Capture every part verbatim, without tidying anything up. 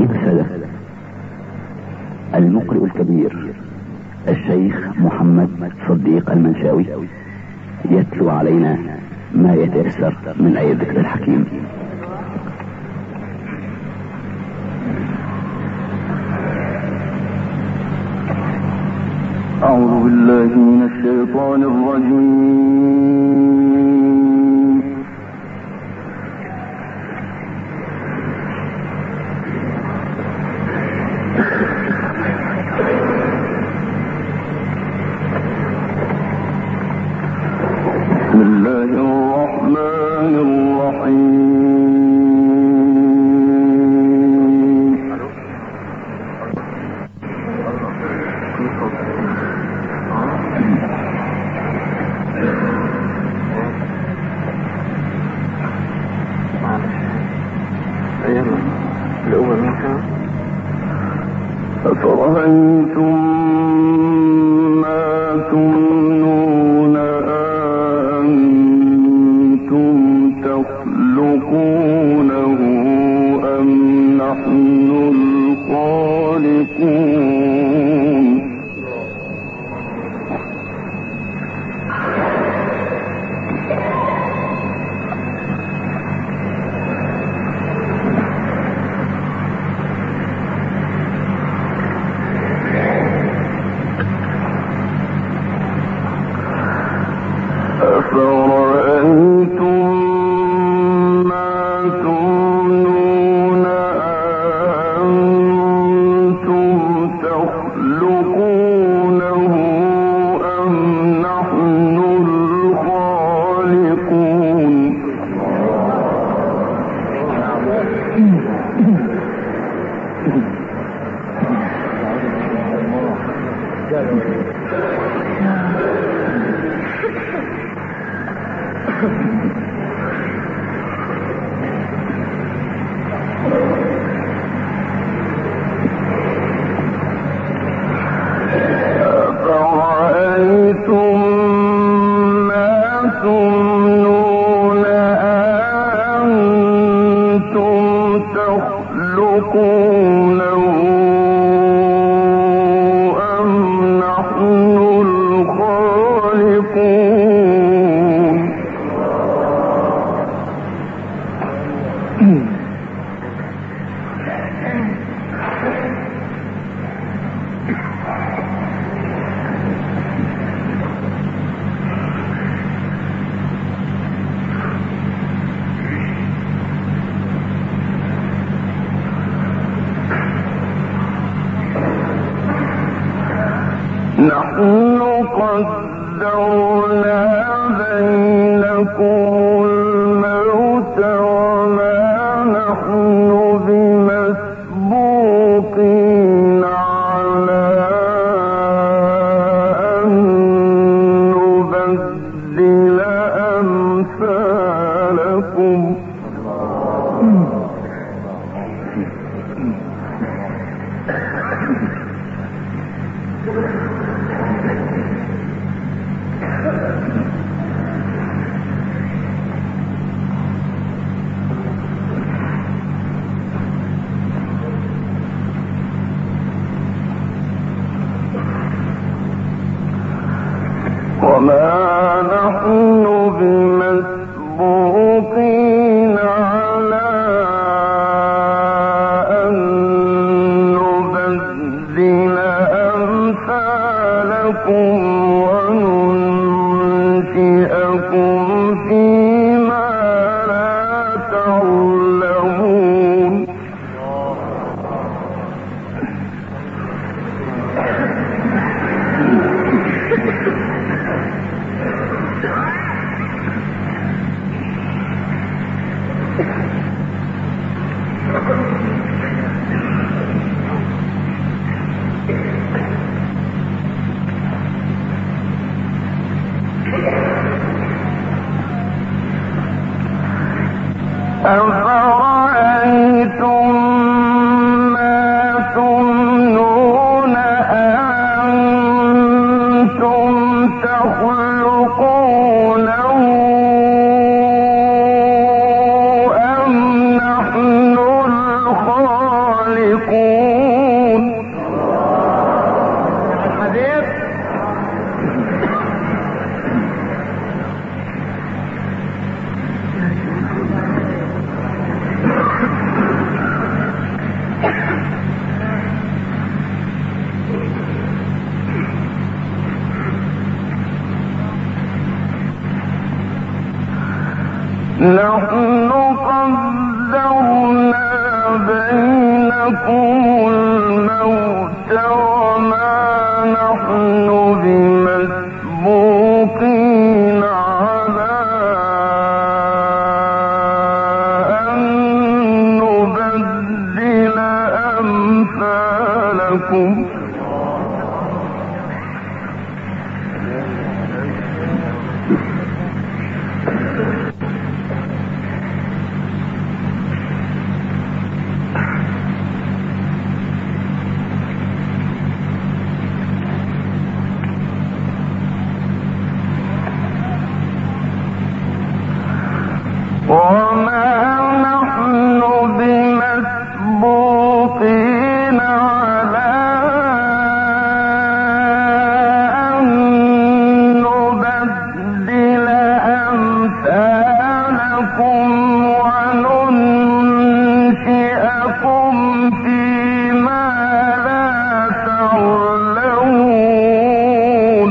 أيها السادة، المقرئ الكبير الشيخ محمد صديق المنشاوي يتلو علينا ما يتيسر من آية الذكر الحكيم. أعوذ بالله من الشيطان الرجيم. بسم الله الرحمن الرحيم. أفرأيتم ما تمنون أأنتم تخلقونه أم نحن الخالقون؟ أفرأيتم ما تمنون أأنتم تخلقونه أم نحن الخالقون؟ أفرأيتم ما تمنون أأنتم تخلقونه أم نحن الخالقون؟ نحن قدرنا بينكم الموت وما نحن بمسبوقين على أن نبدل أمثالكم. وما نحن بمسبوقين على أن نبدل أمثالكم وننشئكم فيما لا تعلمون. الخالقون. نحن قدرنا بينكم الموت وما نحن بمسبوقين على أن نبدل أمثالكم. وما نحن بمسبوقين على أن نبدل أمثالكم وننشئكم فيما لا تعلمون.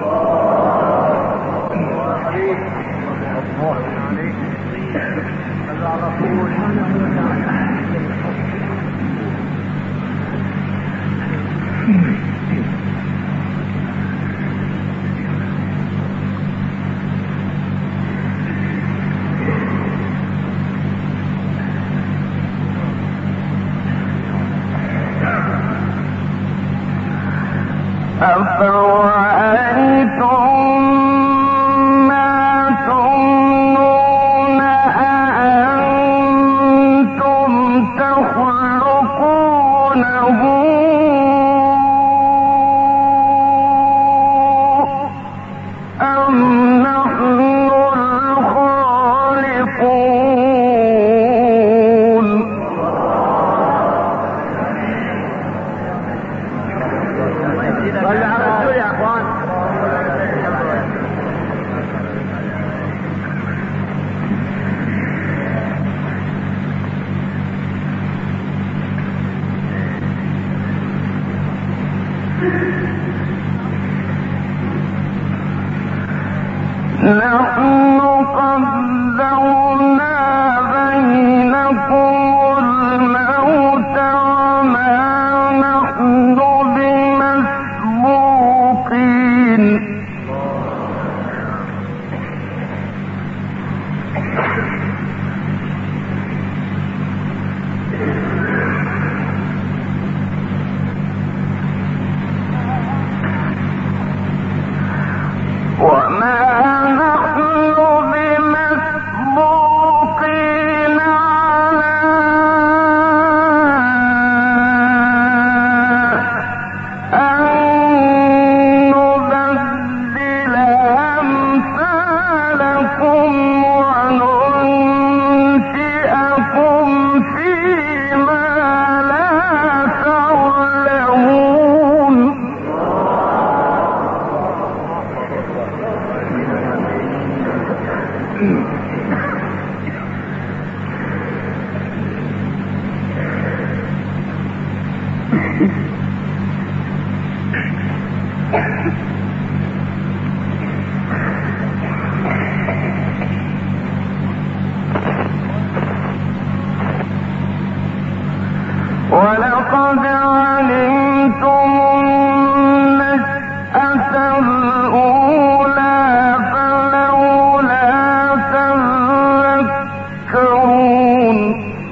أفرأيتم ما تمنون أأنتم تخلقونه أم نحن الخالقون؟ صلى على الرسول يا اخوان. نحن قدرنا بينكم الموت وما نحن بمسبوقين. وما نحن بمسبوقين على أن نبدل أمثالكم وننشئكم فيما لا تعلمون. ولقد علمتم النشأة الأولى فلولا تذكرون.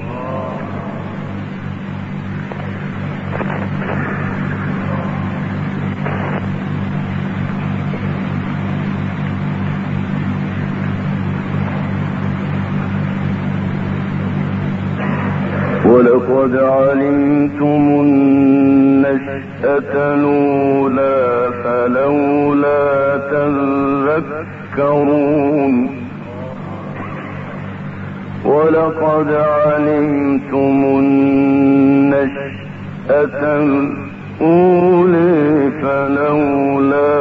ولقد علمتم النشأة الأولى فلولا تذكرون. ولقد علمتم النشأة الأولى فلولا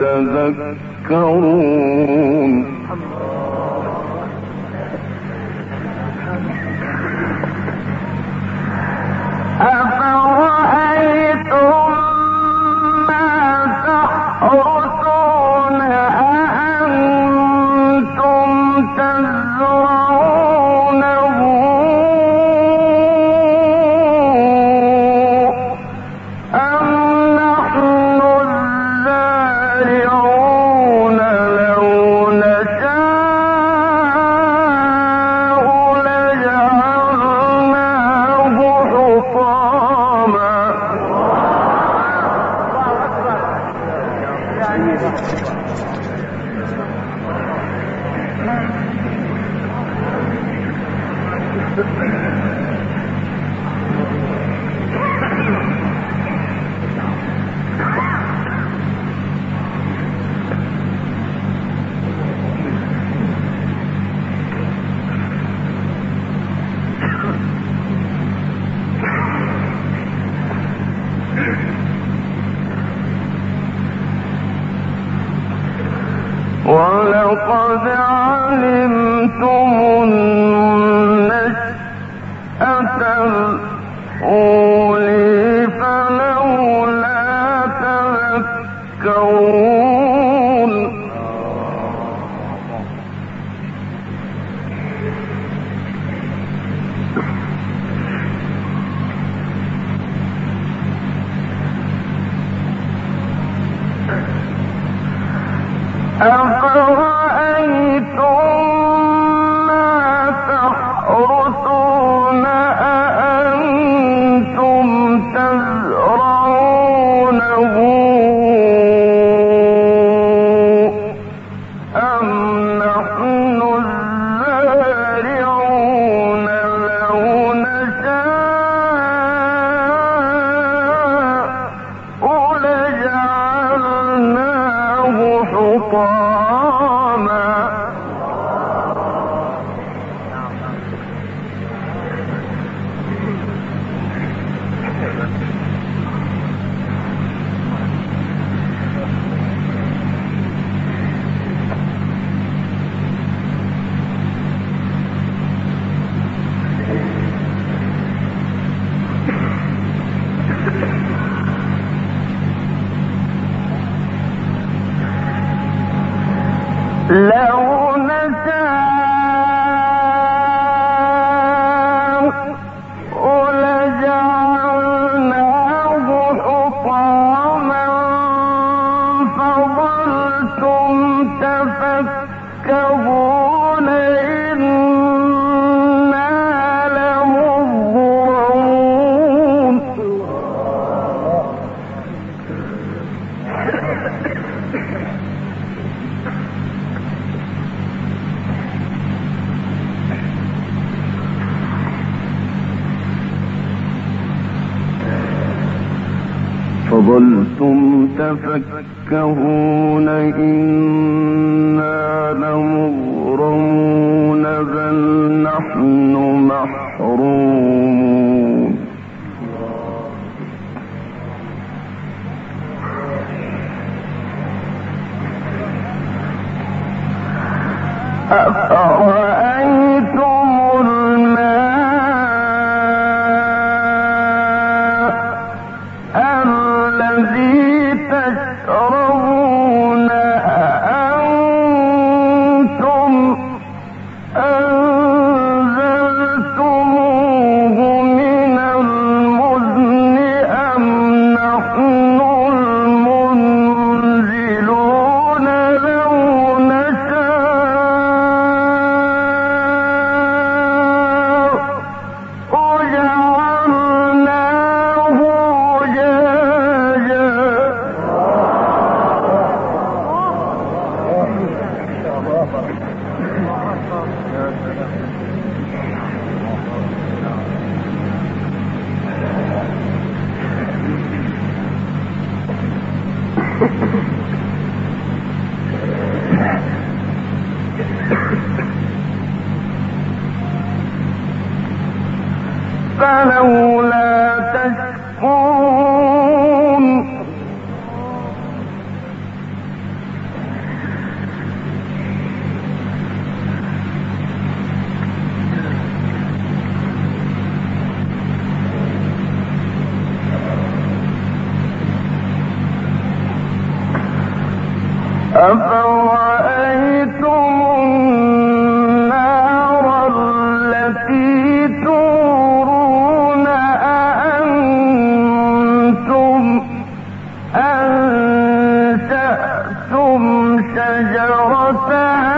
تذكرون أفرأيتم ما تحرثون أأنتم تزرعونه أم نحن الزارعون لو نشاء لجعلناه حطاما ولقد علمتم النشأة الأولى فلولا تذكرون أفرأيتم ما تحرثون أأنتم تزرعونه أم نحن الزارعون لو نشاء لجعلناه حطاما لو نشاء لجعلناه حطاما فظلتم تفكهون إنا لمغرمون فظلتم تفكهون إنا لمغرمون بل نحن محرومون أفرأيتم الماء الذي تشربون أأنتم أنزلتموه من المزن أم نحن المنزلون لو نشاء أفرأيتم النار التي تورون أأنتم أنشأتم شجرتها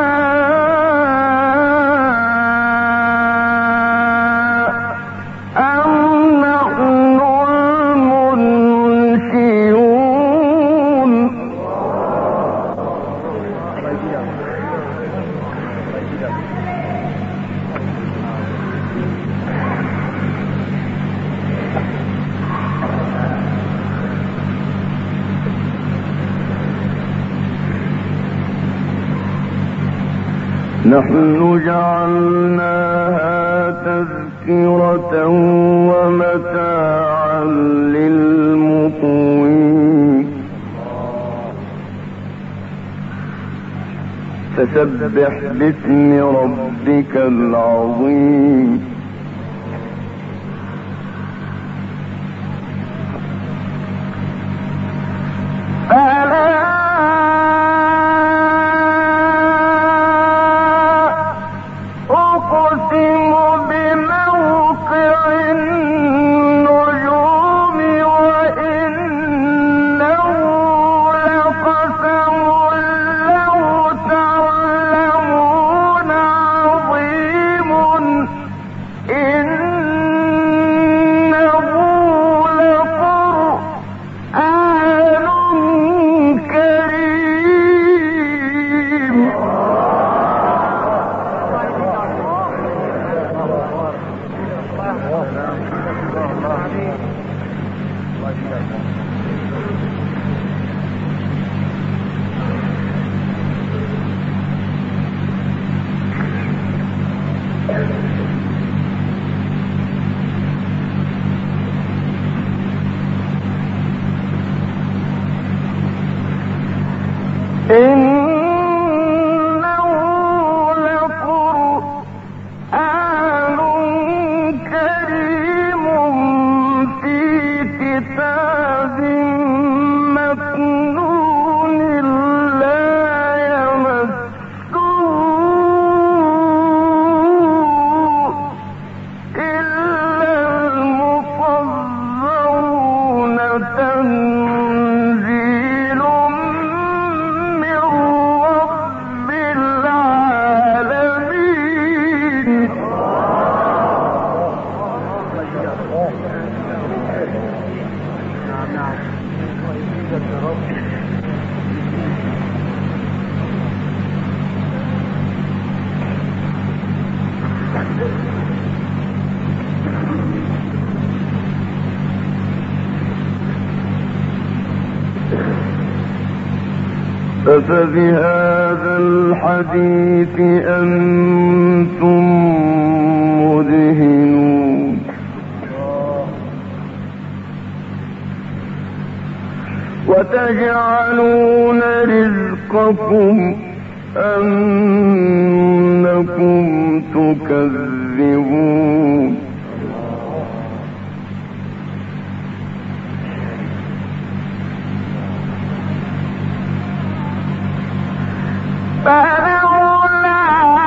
نحن جعلناها تذكرة ومتاعا للمقوين فسبح باسم ربك العظيم أفبهذا الحديث أنتم مدهنون وتجعلون رزقكم أنكم تكذبون فلولا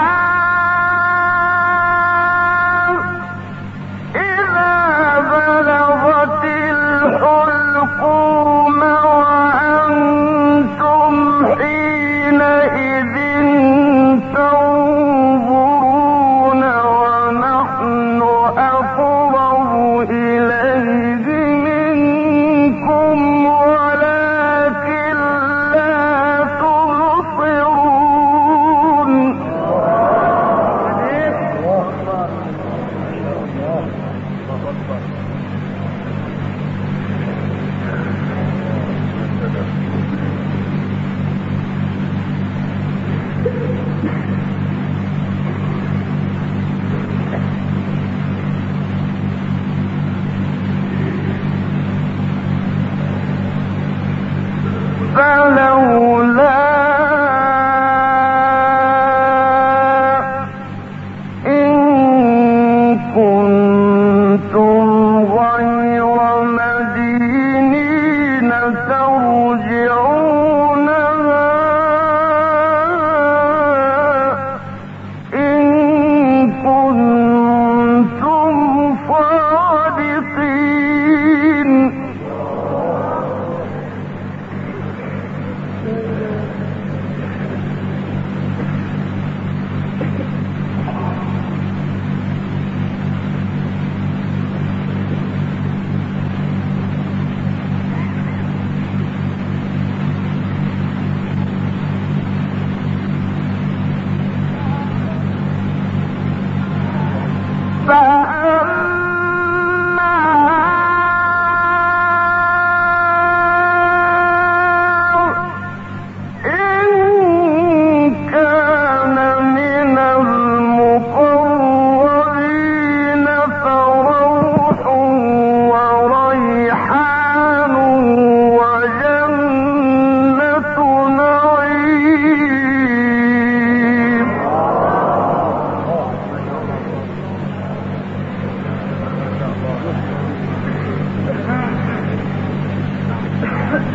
إذا بلغت الحلقوم وأنتم حينئذ تنظرون ونحن أقرب إليه منكم ولكن لا تبصرون فلولا إن كنتم غير مدينين ترجعونها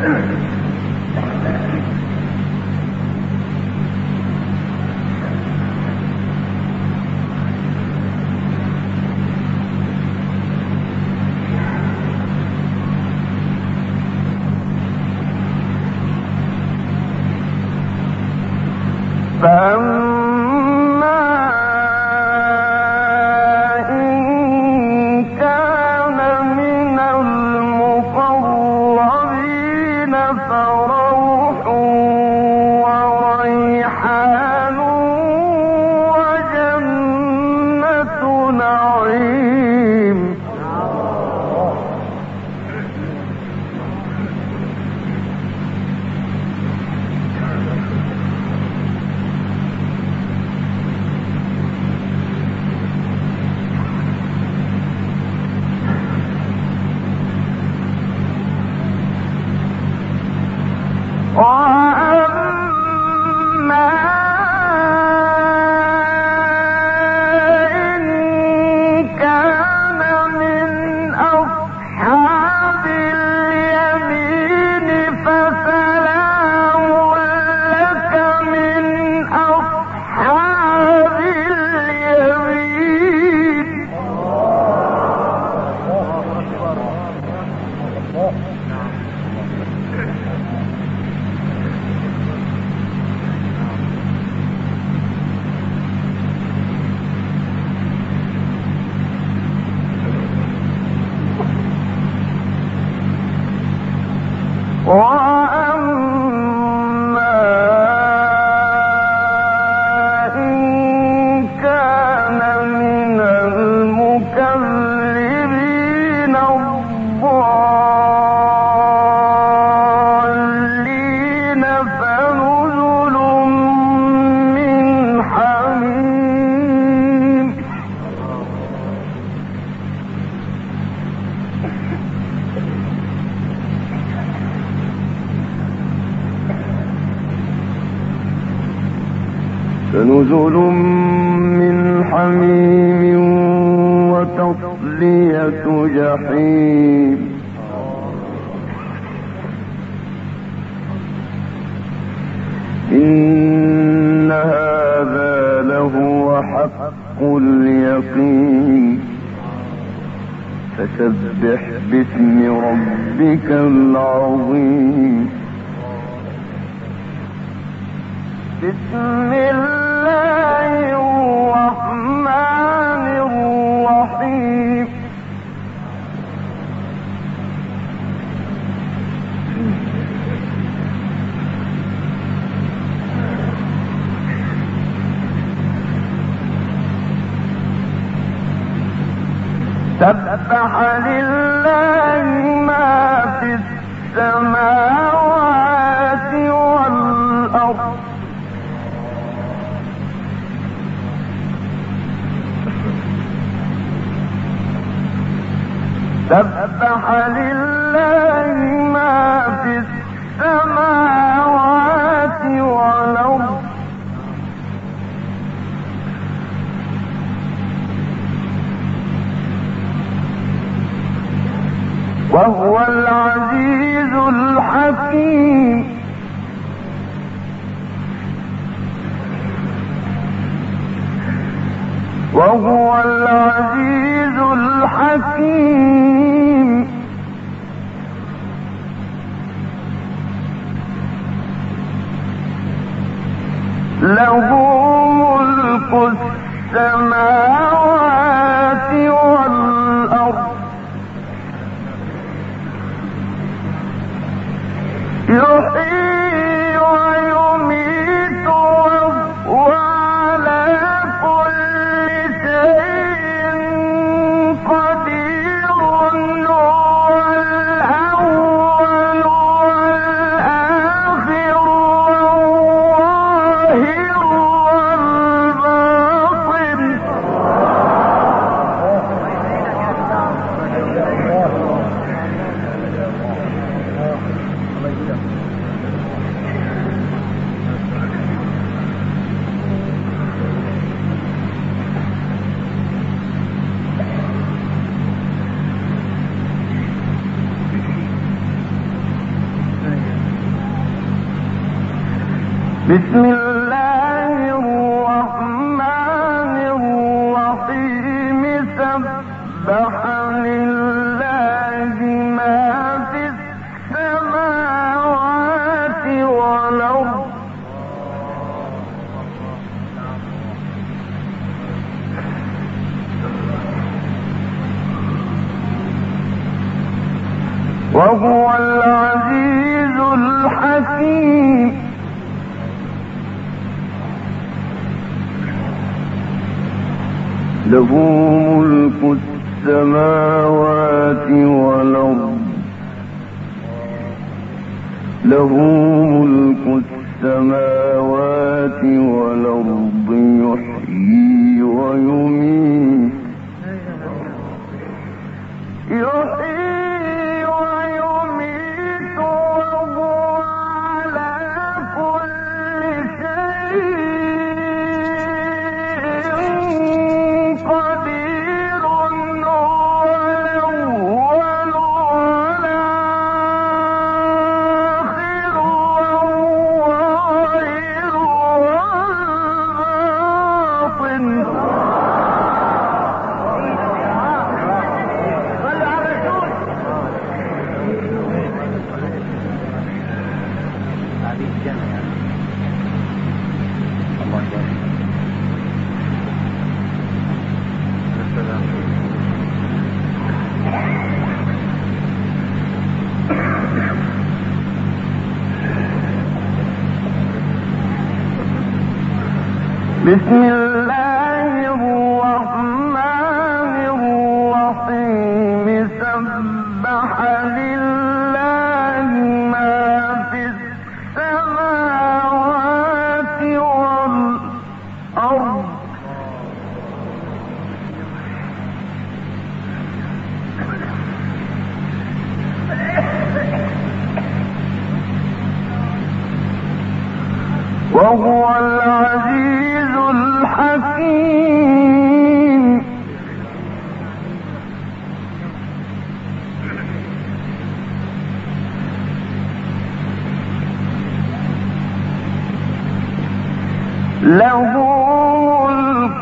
فنزل من حميم وتصلية جحيم إن هذا لهو حق اليقين فسبح باسم ربك العظيم. بسم الله الرحمن الرحيم. سبح لله ما في السماوات والأرض سبح لله ما في السماوات والأرض وهو العزيز الحكيم. وهو العزيز الحكيم. له ملك السماوات والأرض يحيي ويميت وهو على كل شيء قدير. هو الأول والآخر والظاهر والباطن. بسم الله الرحمن الرحيم سبح لله ما في السماوات والأرض وهو العزيز الحكيم له ملك السماوات والأرض له ملك السماوات والأرض يحيي ويميت يحيي ويميت وهو على كل شيء قدير هو الأول والآخر والظاهر والباطن بسم الله الرحمن الرحيم سبح لله ما في السماوات والأرض وهو العزيز الحكيم له ملك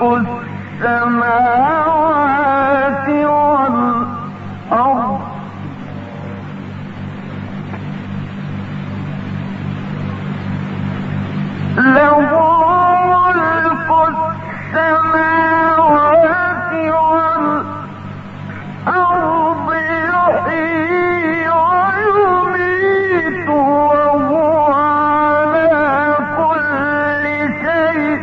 السماوات والأرض له ملك السماوات والأرض يحيي ويميت وهو على كل شيء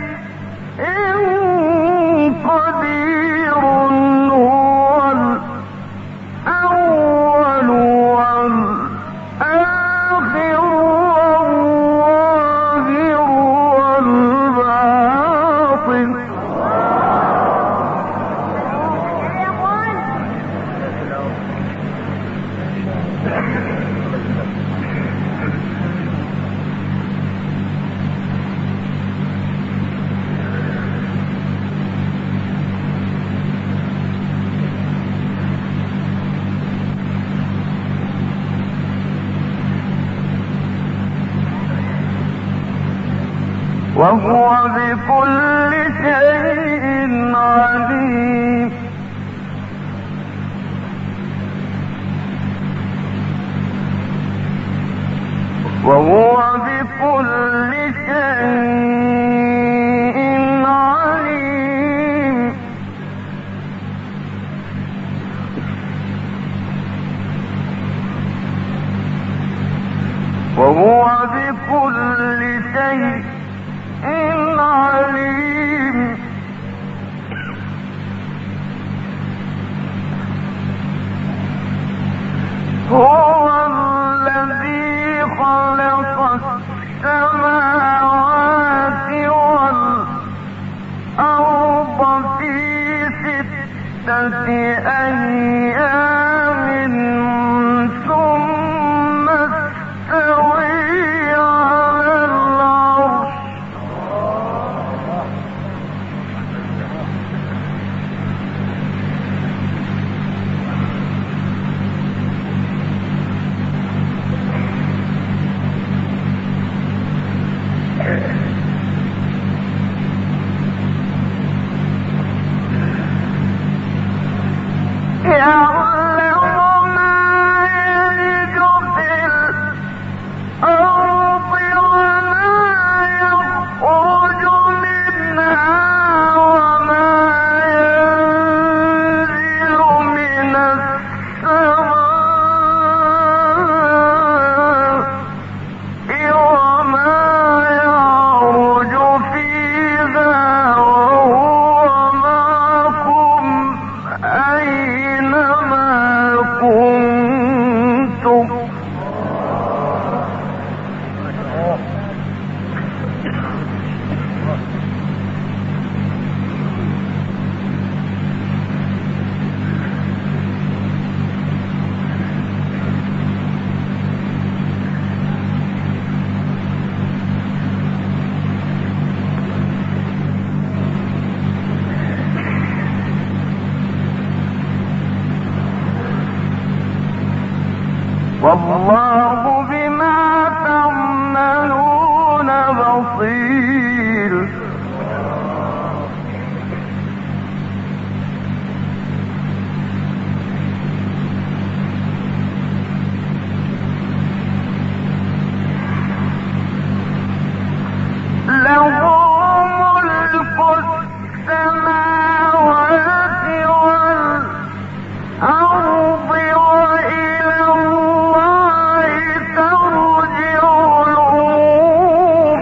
قدير هو الأول والآخر والظاهر والباطن وهو بكل شيء عليم وهو بكل شيء عليم وهو بكل شيء عليم هو الذي خلق السماوات والأرض في ستة أيام ثم استوى على العرش والله بما تعملون بصير. له ملك السماوات والأرض وإلى الله ترجع الأمور.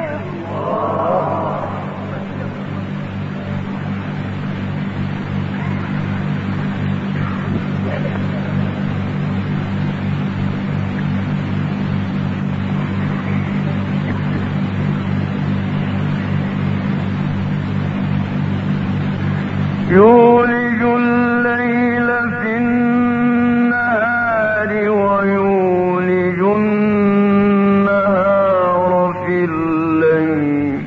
يولج الليل في النهار ويولج النهار في الليل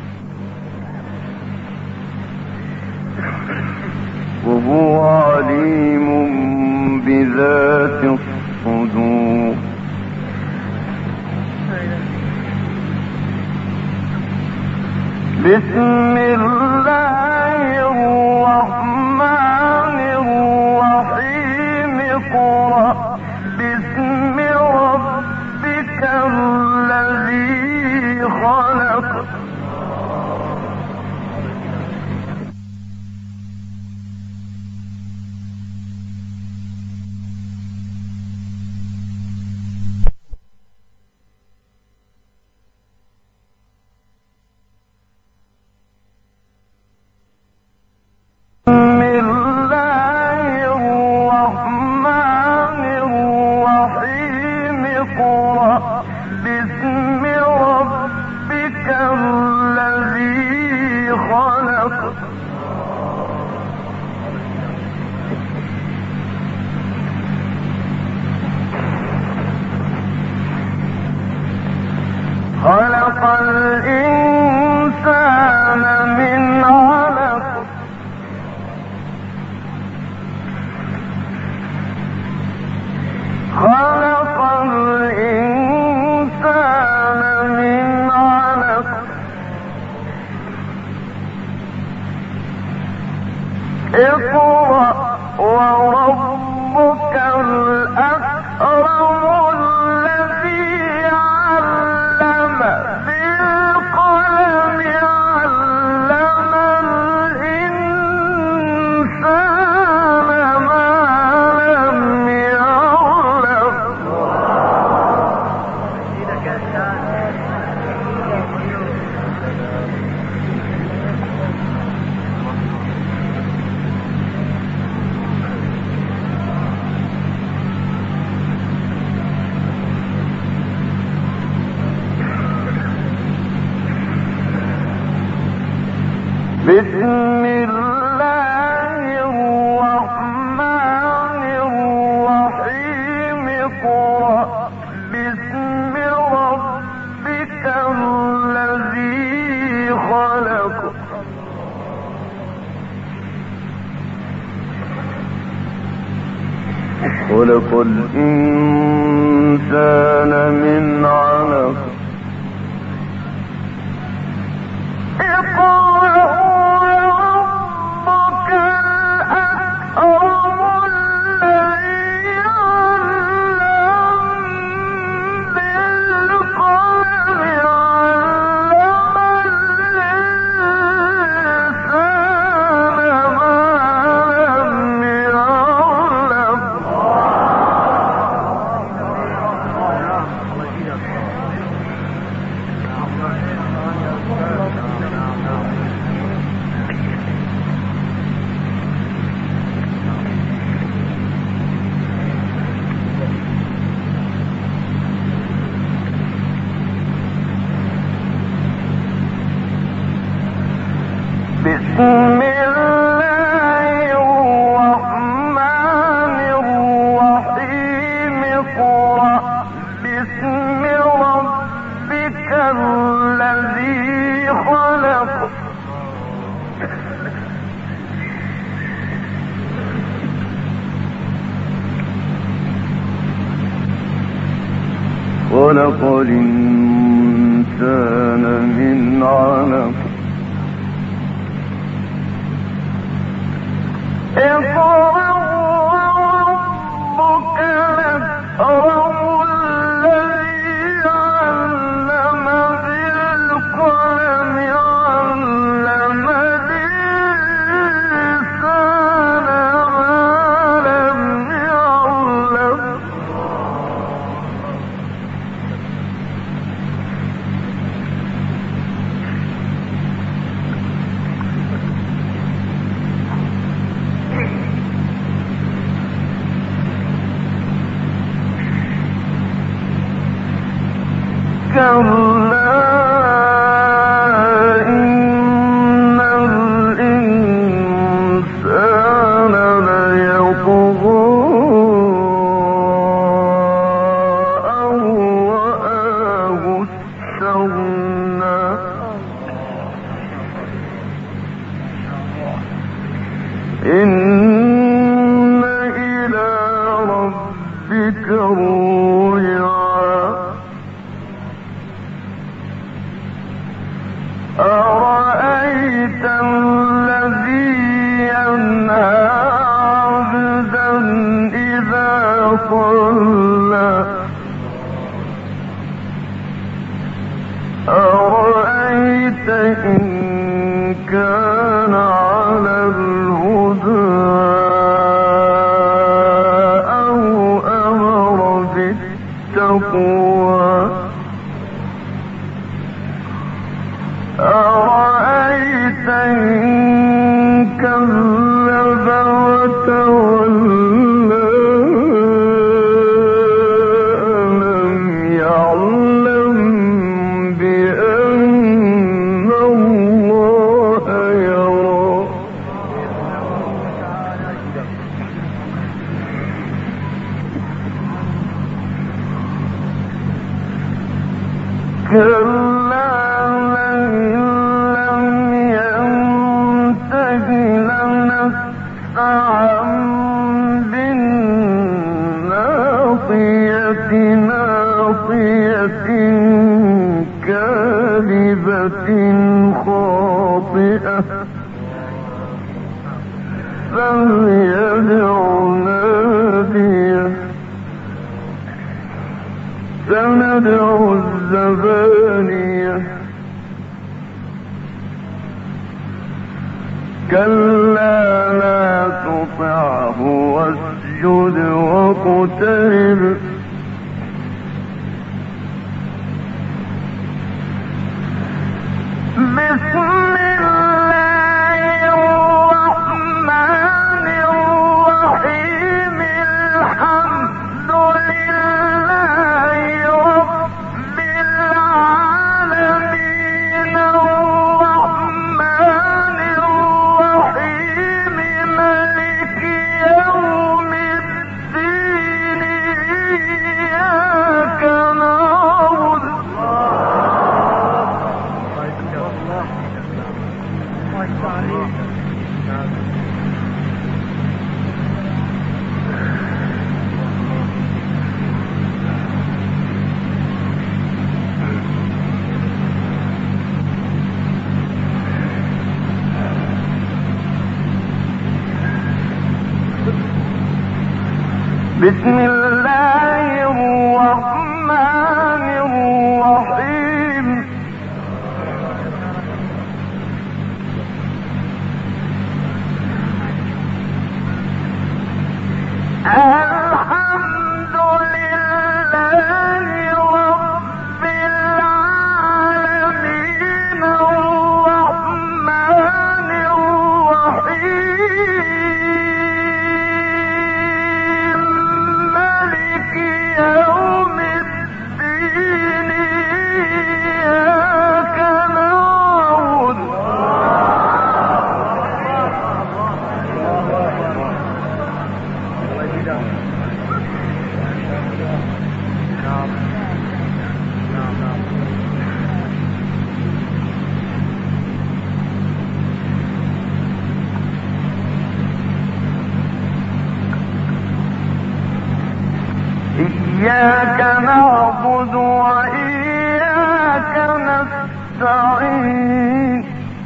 وهو عليم بذات الصدور. بسم الله الرحمن الرحيم. اقرأ باسم ربك الذي خلق. خلق الإنسان من علق. خلق الإنسان من علق. اقرأ وربك الأكرم الذي علم بالقلم علم الإنسان ما لم يعلم. بسم الله الرحمن الرحيم. اقرأ باسم ربك الذي خلق. خلق الإنسان من علق. بسم الله الرحمن الرحيم. اقرأ باسم ربك الذي خلق. خلق الإنسان من علق اقرأ وربك الأكرم الذي علم بالقلم علم الإنسان ما لم يعلم كلا إن الإنسان ليطغى أن رآه استغنى إن إلى ربك الرجعى أرأيت الذي ينهى عبدا إذا صلى أرأيت إن كان على الهدى أو أمر بالتقوى أرأيت إن كذب وتولى ألم يعلم بأن الله يرى كلا كاذبة خاطئة فليدع ناديه سندع الزبانية كلا لا تطعه واسجد واقترب بسم الله الرحمن الرحيم الحمد لله رب العالمين الرحمن الرحيم مالك يوم الدين إياك نعبد وإياك نستعين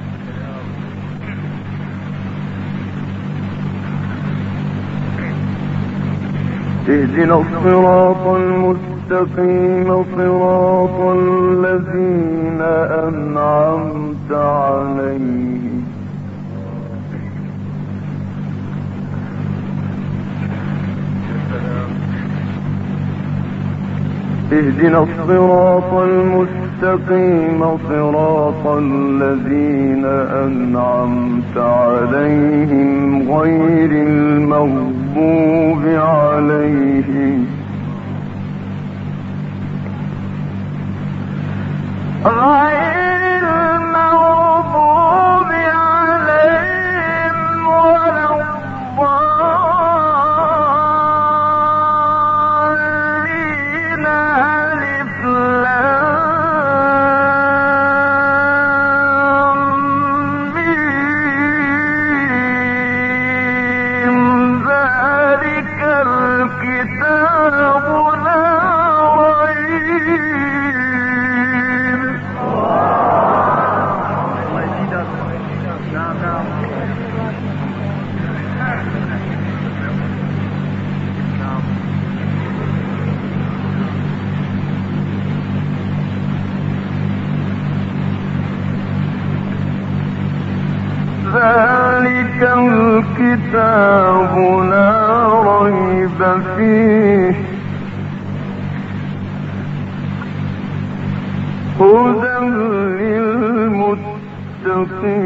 اهدنا الصراط المستقيم صراط الذين أنعمت عليهم اهدنا الصراط المستقيم صراط الذين أنعمت عليهم غير المغضوب عليهم غير المغضوب عليهم ولا الضالين ألف لام ميم ذلك الكتاب لا ريب ذلك الكتاب لا ريب فيه هدى للمتقين